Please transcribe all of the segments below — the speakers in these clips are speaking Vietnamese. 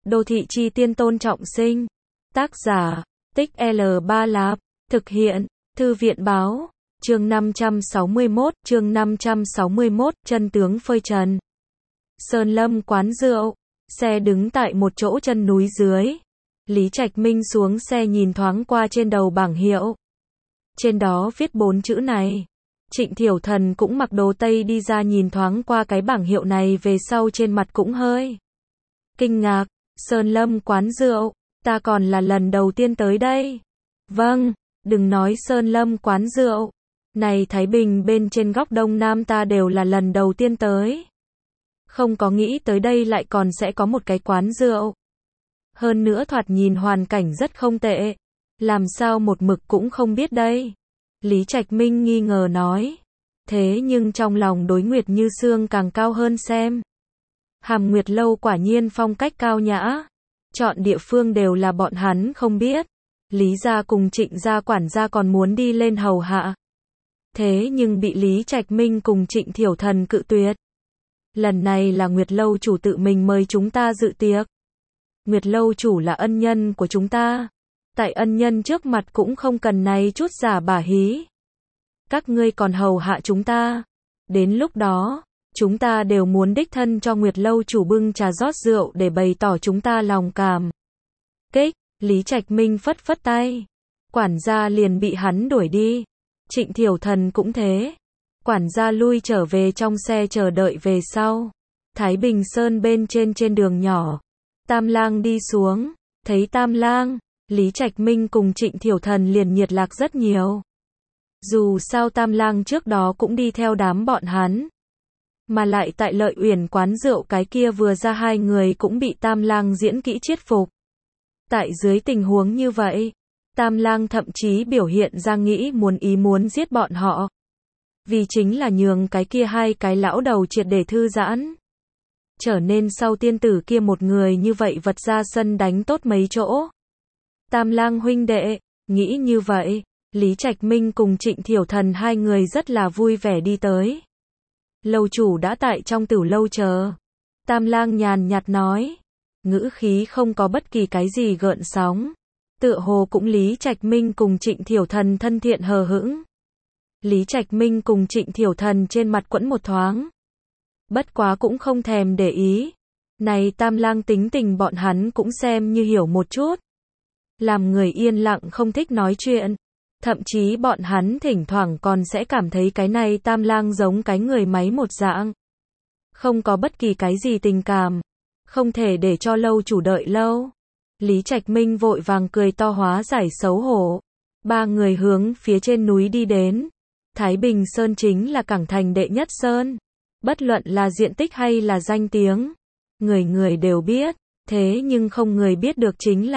Đô thị chi tiên Tôn Trọng Sinh. Tác giả, Tích L3 Lạp. Thực hiện, Thư viện báo. Chương 561, chân tướng phơi trần. Sơn Lâm quán rượu. Xe đứng tại một chỗ chân núi dưới. Lý Trạch Minh xuống xe nhìn thoáng qua trên đầu bảng hiệu. Trên đó viết 4 chữ này. Trịnh Thiểu Thần cũng mặc đồ tây đi ra nhìn thoáng qua cái bảng hiệu này về sau trên mặt cũng hơi kinh ngạc. Sơn Lâm quán rượu, ta còn là lần đầu tiên tới đây. Vâng, đừng nói Sơn Lâm quán rượu. Này Thái Bình bên trên góc Đông Nam ta đều là lần đầu tiên tới. Không có nghĩ tới đây lại còn sẽ có một cái quán rượu. Hơn nữa thoạt nhìn hoàn cảnh rất không tệ. Làm sao một mực cũng không biết đây. Lý Trạch Minh nghi ngờ nói. Thế nhưng trong lòng đối Nguyệt Như Sương càng cao hơn xem. Hàm Nguyệt Lâu quả nhiên phong cách cao nhã. Chọn địa phương đều là bọn hắn không biết. Lý gia cùng Trịnh gia quản gia còn muốn đi lên hầu hạ. Thế nhưng bị Lý Trạch Minh cùng Trịnh Thiểu Thần cự tuyệt. Lần này là Nguyệt Lâu chủ tự mình mời chúng ta dự tiệc. Nguyệt Lâu chủ là ân nhân của chúng ta. Tại ân nhân trước mặt cũng không cần này chút giả bả hí. Các ngươi còn hầu hạ chúng ta. Đến lúc đó, chúng ta đều muốn đích thân cho Nguyệt Lâu chủ bưng trà rót rượu để bày tỏ chúng ta lòng cảm kích. Lý Trạch Minh phất phất tay. Quản gia liền bị hắn đuổi đi. Trịnh Thiểu Thần cũng thế. Quản gia lui trở về trong xe chờ đợi về sau. Thái Bình Sơn bên trên đường nhỏ. Tam Lang đi xuống. Thấy Tam Lang, Lý Trạch Minh cùng Trịnh Thiểu Thần liền nhiệt lạc rất nhiều. Dù sao Tam Lang trước đó cũng đi theo đám bọn hắn. Mà lại tại Lợi Uyển quán rượu cái kia vừa ra hai người cũng bị Tam Lang diễn kỹ chiết phục. Tại dưới tình huống như vậy, Tam Lang thậm chí biểu hiện ra nghĩ muốn giết bọn họ. Vì chính là nhường cái kia hai cái lão đầu triệt để thư giãn. Trở nên sau tiên tử kia một người như vậy vật ra sân đánh tốt mấy chỗ. Tam Lang huynh đệ, nghĩ như vậy, Lý Trạch Minh cùng Trịnh Thiểu Thần hai người rất là vui vẻ đi tới. Lâu chủ đã tại trong tử lâu chờ. Tam Lang nhàn nhạt nói. Ngữ khí không có bất kỳ cái gì gợn sóng. Tựa hồ cũng Lý Trạch Minh cùng Trịnh Thiểu Thần thân thiện hờ hững. Lý Trạch Minh cùng Trịnh Thiểu Thần trên mặt quẫn một thoáng. Bất quá cũng không thèm để ý. Này Tam Lang tính tình bọn hắn cũng xem như hiểu một chút. Làm người yên lặng không thích nói chuyện. Thậm chí bọn hắn thỉnh thoảng còn sẽ cảm thấy cái này Tam Lang giống cái người máy một dạng. Không có bất kỳ cái gì tình cảm. Không thể để cho lâu chủ đợi lâu. Lý Trạch Minh vội vàng cười to hóa giải xấu hổ. Ba người hướng phía trên núi đi đến. Thái Bình Sơn chính là cảng thành đệ nhất sơn. Bất luận là diện tích hay là danh tiếng. Người người đều biết. Thế nhưng không người biết được chính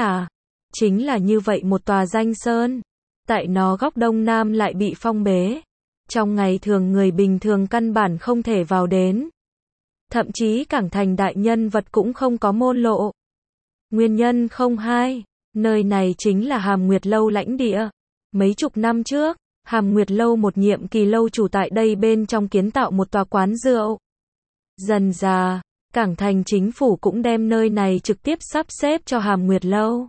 là như vậy một tòa danh sơn. Tại nó góc Đông Nam lại bị phong bế. Trong ngày thường người bình thường căn bản không thể vào đến. Thậm chí cảng thành đại nhân vật cũng không có môn lộ. Nguyên nhân không hai. Nơi này chính là Hàm Nguyệt Lâu lãnh địa. Mấy chục năm trước, Hàm Nguyệt Lâu một nhiệm kỳ lâu chủ tại đây bên trong kiến tạo một tòa quán rượu. Dần dà, cảng thành chính phủ cũng đem nơi này trực tiếp sắp xếp cho Hàm Nguyệt Lâu.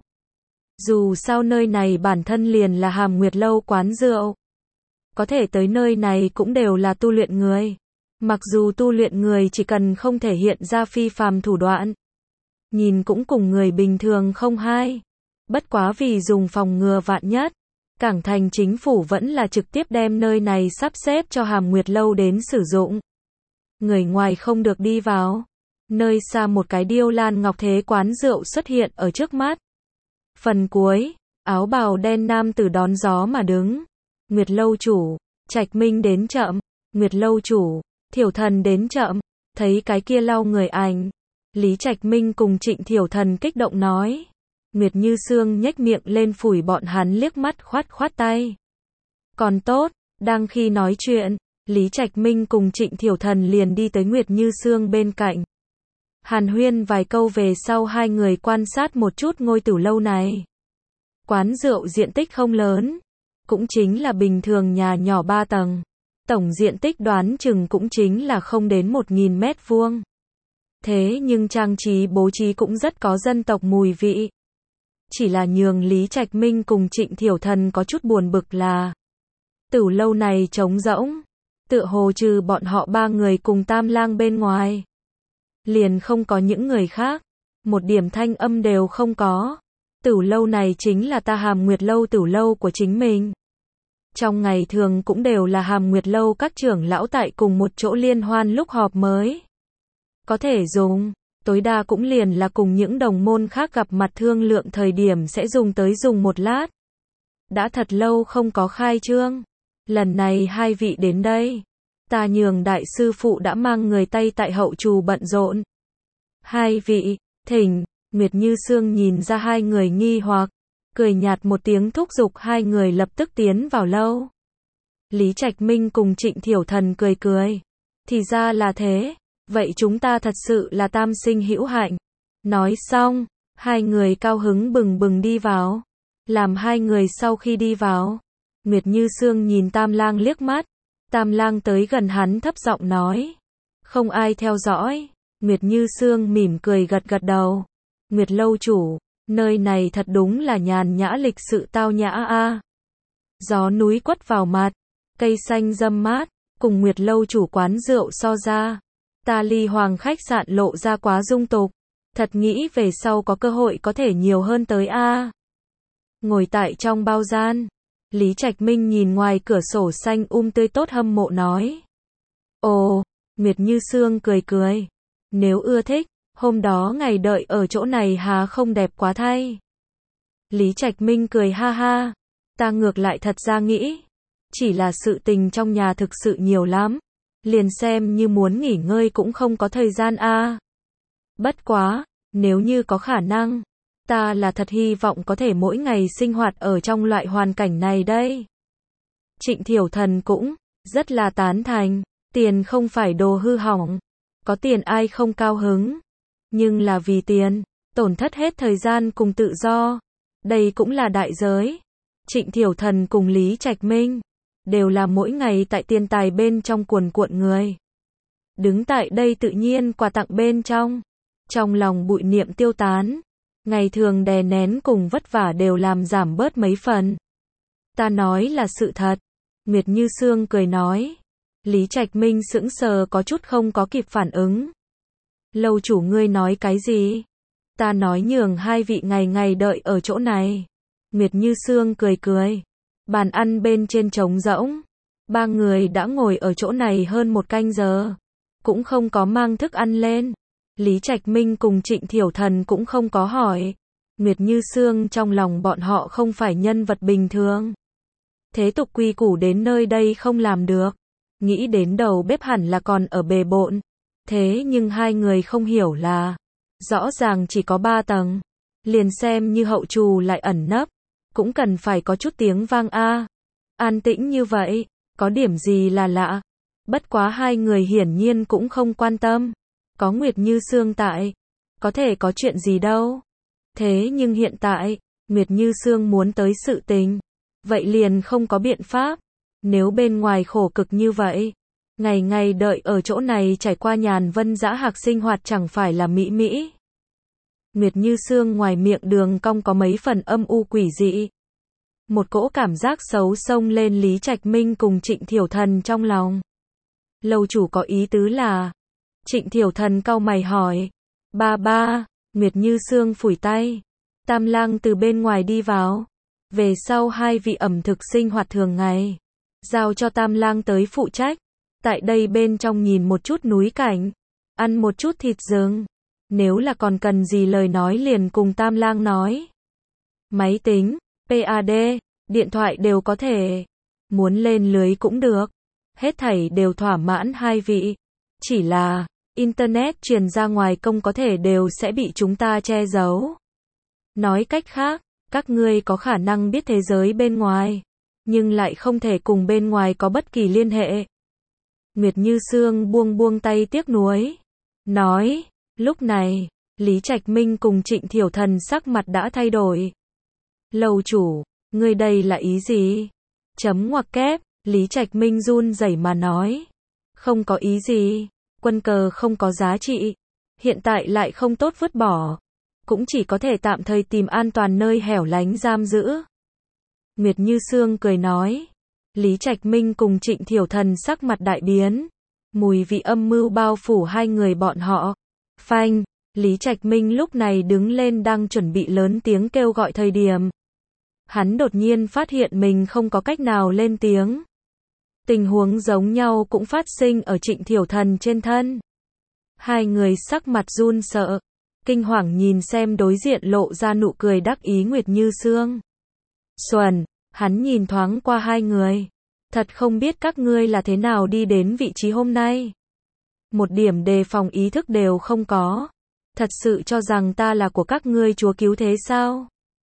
Dù sao nơi này bản thân liền là Hàm Nguyệt Lâu quán rượu. Có thể tới nơi này cũng đều là tu luyện người. Mặc dù tu luyện người chỉ cần không thể hiện ra phi phàm thủ đoạn. Nhìn cũng cùng người bình thường không hai. Bất quá vì dùng phòng ngừa vạn nhất. Cảng thành chính phủ vẫn là trực tiếp đem nơi này sắp xếp cho Hàm Nguyệt Lâu đến sử dụng. Người ngoài không được đi vào. Nơi xa một cái điêu lan ngọc thế quán rượu xuất hiện ở trước mắt. Phần cuối, áo bào đen nam tử đón gió mà đứng. Nguyệt Lâu chủ, Trạch Minh đến chậm. Nguyệt Lâu chủ, Thiểu Thần đến chậm. Thấy cái kia lau người ảnh. Lý Trạch Minh cùng Trịnh Thiểu Thần kích động nói. Nguyệt Như Sương nhếch miệng lên phủi bọn hắn liếc mắt khoát tay. Còn tốt, đang khi nói chuyện, Lý Trạch Minh cùng Trịnh Thiểu Thần liền đi tới Nguyệt Như Sương bên cạnh. Hàn huyên vài câu về sau hai người quan sát một chút ngôi tử lâu này. Quán rượu diện tích không lớn, cũng chính là bình thường nhà nhỏ 3 tầng. Tổng diện tích đoán chừng cũng chính là không đến 1000 mét vuông. Thế nhưng trang trí bố trí cũng rất có dân tộc mùi vị. Chỉ là nhường Lý Trạch Minh cùng Trịnh Thiểu Thần có chút buồn bực là Tửu lâu này trống rỗng, tựa hồ trừ bọn họ ba người cùng Tam Lang bên ngoài, liền không có những người khác, một điểm thanh âm đều không có. Tửu lâu này chính là ta Hàm Nguyệt lâu tửu lâu của chính mình. Trong ngày thường cũng đều là Hàm Nguyệt lâu các trưởng lão tại cùng một chỗ liên hoan lúc họp mới có thể dùng, tối đa cũng liền là cùng những đồng môn khác gặp mặt thương lượng thời điểm sẽ dùng một lát. Đã thật lâu không có khai trương, lần này hai vị đến đây, ta nhường đại sư phụ đã mang người Tây tại hậu trù bận rộn. Hai vị, thỉnh. Nguyệt Như Sương nhìn ra hai người nghi hoặc, cười nhạt một tiếng thúc giục hai người lập tức tiến vào lâu. Lý Trạch Minh cùng Trịnh Thiểu Thần cười cười, thì ra là thế, vậy chúng ta thật sự là tam sinh hữu hạnh. Nói xong, hai người cao hứng bừng bừng đi vào. Làm hai người sau khi đi vào, Nguyệt Như Sương nhìn Tam Lang liếc mắt. Tam Lang tới gần hắn thấp giọng nói, không ai theo dõi. Nguyệt Như Sương mỉm cười gật gật đầu. Nguyệt lâu chủ, nơi này thật đúng là nhàn nhã lịch sự tao nhã a. Gió núi quất vào mặt, cây xanh râm mát, cùng Nguyệt lâu chủ quán rượu so ra, ta Ly Hoàng khách sạn lộ ra quá dung tục, thật nghĩ về sau có cơ hội có thể nhiều hơn tới a. Ngồi tại trong bao gian, Lý Trạch Minh nhìn ngoài cửa sổ xanh tươi tốt hâm mộ nói. Ồ, Nguyệt Như Sương cười cười, nếu ưa thích, hôm đó ngày đợi ở chỗ này há không đẹp quá thay. Lý Trạch Minh cười ha ha, ta ngược lại thật ra nghĩ, chỉ là sự tình trong nhà thực sự nhiều lắm, liền xem như muốn nghỉ ngơi cũng không có thời gian a. Bất quá, nếu như có khả năng, ta là thật hy vọng có thể mỗi ngày sinh hoạt ở trong loại hoàn cảnh này đây. Trịnh Thiểu Thần cũng rất là tán thành, tiền không phải đồ hư hỏng, có tiền ai không cao hứng, nhưng là vì tiền, tổn thất hết thời gian cùng tự do, đây cũng là đại giới. Trịnh Thiểu Thần cùng Lý Trạch Minh đều là mỗi ngày tại tiền tài bên trong cuồn cuộn người. Đứng tại đây tự nhiên quà tặng bên trong lòng bụi niệm tiêu tán, ngày thường đè nén cùng vất vả đều làm giảm bớt mấy phần. Ta nói là sự thật. Nguyệt Như Sương cười nói. Lý Trạch Minh sững sờ có chút không có kịp phản ứng. Lâu chủ ngươi nói cái gì? Ta nói nhường hai vị ngày ngày đợi ở chỗ này. Nguyệt Như Sương cười cười. Bàn ăn bên trên trống rỗng. Ba người đã ngồi ở chỗ này hơn một canh giờ, cũng không có mang thức ăn lên. Lý Trạch Minh cùng Trịnh Thiểu Thần cũng không có hỏi. Nguyệt Như Sương trong lòng bọn họ không phải nhân vật bình thường. Thế tục quy củ đến nơi đây không làm được. Nghĩ đến đầu bếp hẳn là còn ở bề bộn. Thế nhưng hai người không hiểu là, rõ ràng chỉ có 3 tầng. Liền xem như hậu trù lại ẩn nấp, cũng cần phải có chút tiếng vang a. An tĩnh như vậy, có điểm gì là lạ. Bất quá hai người hiển nhiên cũng không quan tâm. Có Nguyệt Như Sương tại, có thể có chuyện gì đâu. Thế nhưng hiện tại, Nguyệt Như Sương muốn tới sự tình, vậy liền không có biện pháp. Nếu bên ngoài khổ cực như vậy, ngày ngày đợi ở chỗ này trải qua nhàn vân dã hạc sinh hoạt chẳng phải là mỹ mỹ. Nguyệt Như Sương ngoài miệng đường cong có mấy phần âm u quỷ dị. Một cỗ cảm giác xấu xông lên Lý Trạch Minh cùng Trịnh Thiểu Thần trong lòng. Lâu chủ có ý tứ là... Trịnh Thiểu Thần cau mày hỏi. Ba, Nguyệt Như Sương phủi tay. Tam Lang từ bên ngoài đi vào. Về sau hai vị ẩm thực sinh hoạt thường ngày, giao cho Tam Lang tới phụ trách. Tại đây bên trong nhìn một chút núi cảnh, ăn một chút thịt rừng. Nếu là còn cần gì lời nói liền cùng Tam Lang nói. Máy tính, PAD, điện thoại đều có thể. Muốn lên lưới cũng được. Hết thảy đều thỏa mãn hai vị. Chỉ là, Internet truyền ra ngoài công có thể đều sẽ bị chúng ta che giấu. Nói cách khác, các ngươi có khả năng biết thế giới bên ngoài, nhưng lại không thể cùng bên ngoài có bất kỳ liên hệ. Nguyệt Như Sương buông tay tiếc nuối. Nói, lúc này, Lý Trạch Minh cùng Trịnh Thiểu Thần sắc mặt đã thay đổi. Lầu chủ, ngươi đây là ý gì? Chấm ngoặc kép, Lý Trạch Minh run rẩy mà nói. Không có ý gì, quân cờ không có giá trị. hiện tại lại không tốt vứt bỏ, cũng chỉ có thể tạm thời tìm an toàn nơi hẻo lánh giam giữ. Nguyệt Như Sương cười nói. Lý Trạch Minh cùng Trịnh Thiểu Thần sắc mặt đại biến. Mùi vị âm mưu bao phủ hai người bọn họ. Phanh, Lý Trạch Minh lúc này đứng lên đang chuẩn bị lớn tiếng kêu gọi thời điểm. Hắn đột nhiên phát hiện mình không có cách nào lên tiếng. Tình huống giống nhau cũng phát sinh ở Trịnh Thiểu Thần trên thân. Hai người sắc mặt run sợ, kinh hoàng nhìn xem đối diện lộ ra nụ cười đắc ý Nguyệt Như Sương. Xuân, hắn nhìn thoáng qua hai người. Thật không biết các ngươi là thế nào đi đến vị trí hôm nay. Một điểm đề phòng ý thức đều không có. Thật sự cho rằng ta là của các ngươi chúa cứu thế sao?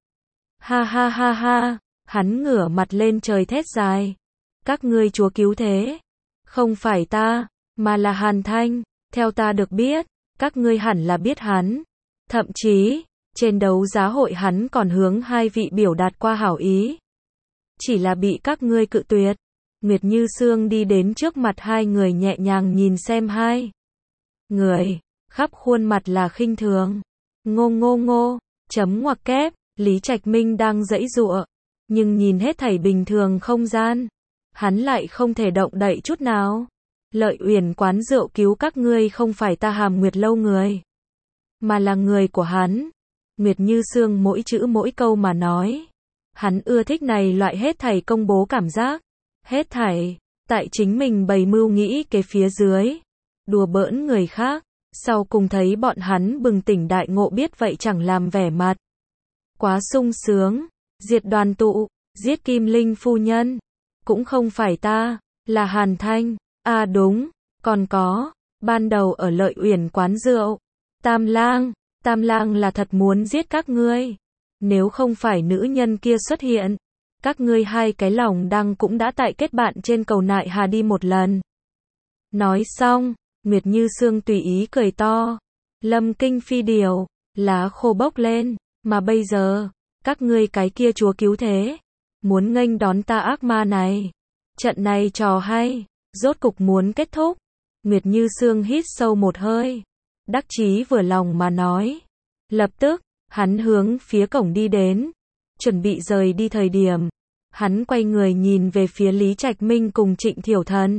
Ha ha ha ha, hắn ngửa mặt lên trời thét dài. Các ngươi chúa cứu thế. Không phải ta, mà là Hàn Thanh. Theo ta được biết, các ngươi hẳn là biết hắn. Thậm chí, trên đấu giá hội hắn còn hướng hai vị biểu đạt qua hảo ý. Chỉ là bị các ngươi cự tuyệt. Nguyệt Như Sương đi đến trước mặt hai người nhẹ nhàng nhìn xem hai người, khắp khuôn mặt là khinh thường. Ngô ngô ngô, chấm ngoặc kép, Lý Trạch Minh đang giãy giụa, nhưng nhìn hết thảy bình thường không gian, hắn lại không thể động đậy chút nào. Lợi Uyển quán rượu cứu các ngươi không phải ta Hàm Nguyệt lâu người, mà là người của hắn. Nguyệt Như Sương mỗi chữ mỗi câu mà nói. Hắn ưa thích này loại hết thảy công bố cảm giác. Hết thảy, tại chính mình bày mưu nghĩ kế phía dưới. Đùa bỡn người khác. Sau cùng thấy bọn hắn bừng tỉnh đại ngộ biết vậy chẳng làm vẻ mặt. Quá sung sướng. Diệt đoàn tụ, giết Kim Linh phu nhân. Cũng không phải ta, là Hàn Thanh. À đúng, còn có, ban đầu ở Lợi Uyển quán rượu. Tam lang là thật muốn giết các ngươi. Nếu không phải nữ nhân kia xuất hiện, các ngươi hai cái lòng đăng cũng đã tại kết bạn trên cầu Nại Hà đi một lần. Nói xong, Nguyệt Như Sương tùy ý cười to. Lâm kinh phi điều, lá khô bốc lên, mà bây giờ, các ngươi cái kia chúa cứu thế, muốn nghênh đón ta ác ma này. Trận này trò hay, rốt cục muốn kết thúc. Nguyệt Như Sương hít sâu một hơi, đắc chí vừa lòng mà nói. Lập tức, hắn hướng phía cổng đi đến, chuẩn bị rời đi thời điểm. Hắn quay người nhìn về phía Lý Trạch Minh cùng Trịnh Thiểu Thần.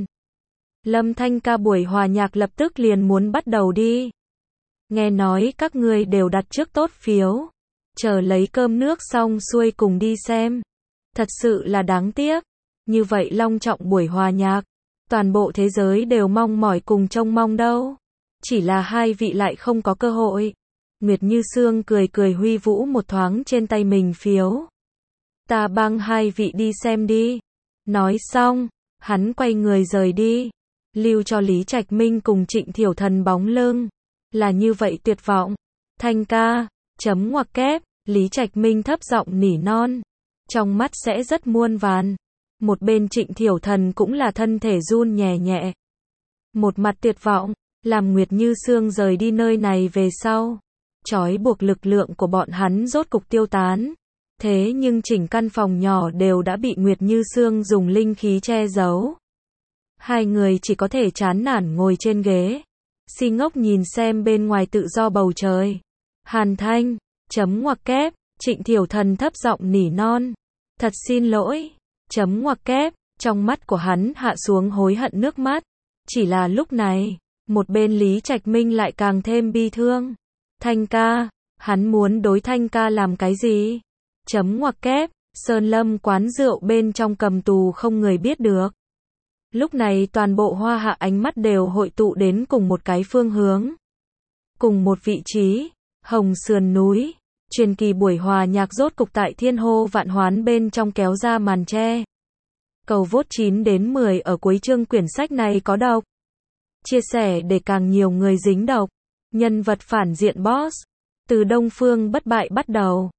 Lâm Thanh ca buổi hòa nhạc lập tức liền muốn bắt đầu đi. Nghe nói các ngươi đều đặt trước tốt phiếu. Chờ lấy cơm nước xong xuôi cùng đi xem. Thật sự là đáng tiếc. Như vậy long trọng buổi hòa nhạc. Toàn bộ thế giới đều mong mỏi cùng trông mong đâu. Chỉ là hai vị lại không có cơ hội. Nguyệt Như Sương cười cười huy vũ một thoáng trên tay mình phiếu. Ta bang hai vị đi xem đi. Nói xong, hắn quay người rời đi. Lưu cho Lý Trạch Minh cùng Trịnh Thiểu Thần bóng lưng. Là như vậy tuyệt vọng. Thanh ca, chấm ngoặc kép, Lý Trạch Minh thấp giọng nỉ non. Trong mắt sẽ rất muôn vàn. Một bên Trịnh Thiểu Thần cũng là thân thể run nhẹ nhẹ. Một mặt tuyệt vọng, làm Nguyệt Như Sương rời đi nơi này về sau. Trói buộc lực lượng của bọn hắn rốt cục tiêu tán. Thế nhưng chỉnh căn phòng nhỏ đều đã bị Nguyệt Như Sương dùng linh khí che giấu. Hai người chỉ có thể chán nản ngồi trên ghế. Si ngốc nhìn xem bên ngoài tự do bầu trời. Hàn Thanh, chấm ngoặc kép, Trịnh Thiểu Thần thấp giọng nỉ non. Thật xin lỗi, chấm ngoặc kép, trong mắt của hắn hạ xuống hối hận nước mắt. Chỉ là lúc này, một bên Lý Trạch Minh lại càng thêm bi thương. Thanh ca, hắn muốn đối Thanh ca làm cái gì? Chấm ngoặc kép, Sơn Lâm quán rượu bên trong cầm tù không người biết được. Lúc này toàn bộ Hoa Hạ ánh mắt đều hội tụ đến cùng một cái phương hướng. Cùng một vị trí, Hồng Sườn núi, truyền kỳ buổi hòa nhạc rốt cục tại Thiên Hô Vạn Hoán bên trong kéo ra màn che. Cầu vote 9 đến 10 ở cuối chương quyển sách này có độc. Chia sẻ để càng nhiều người dính độc. Nhân vật phản diện boss. Từ Đông Phương bất bại bắt đầu.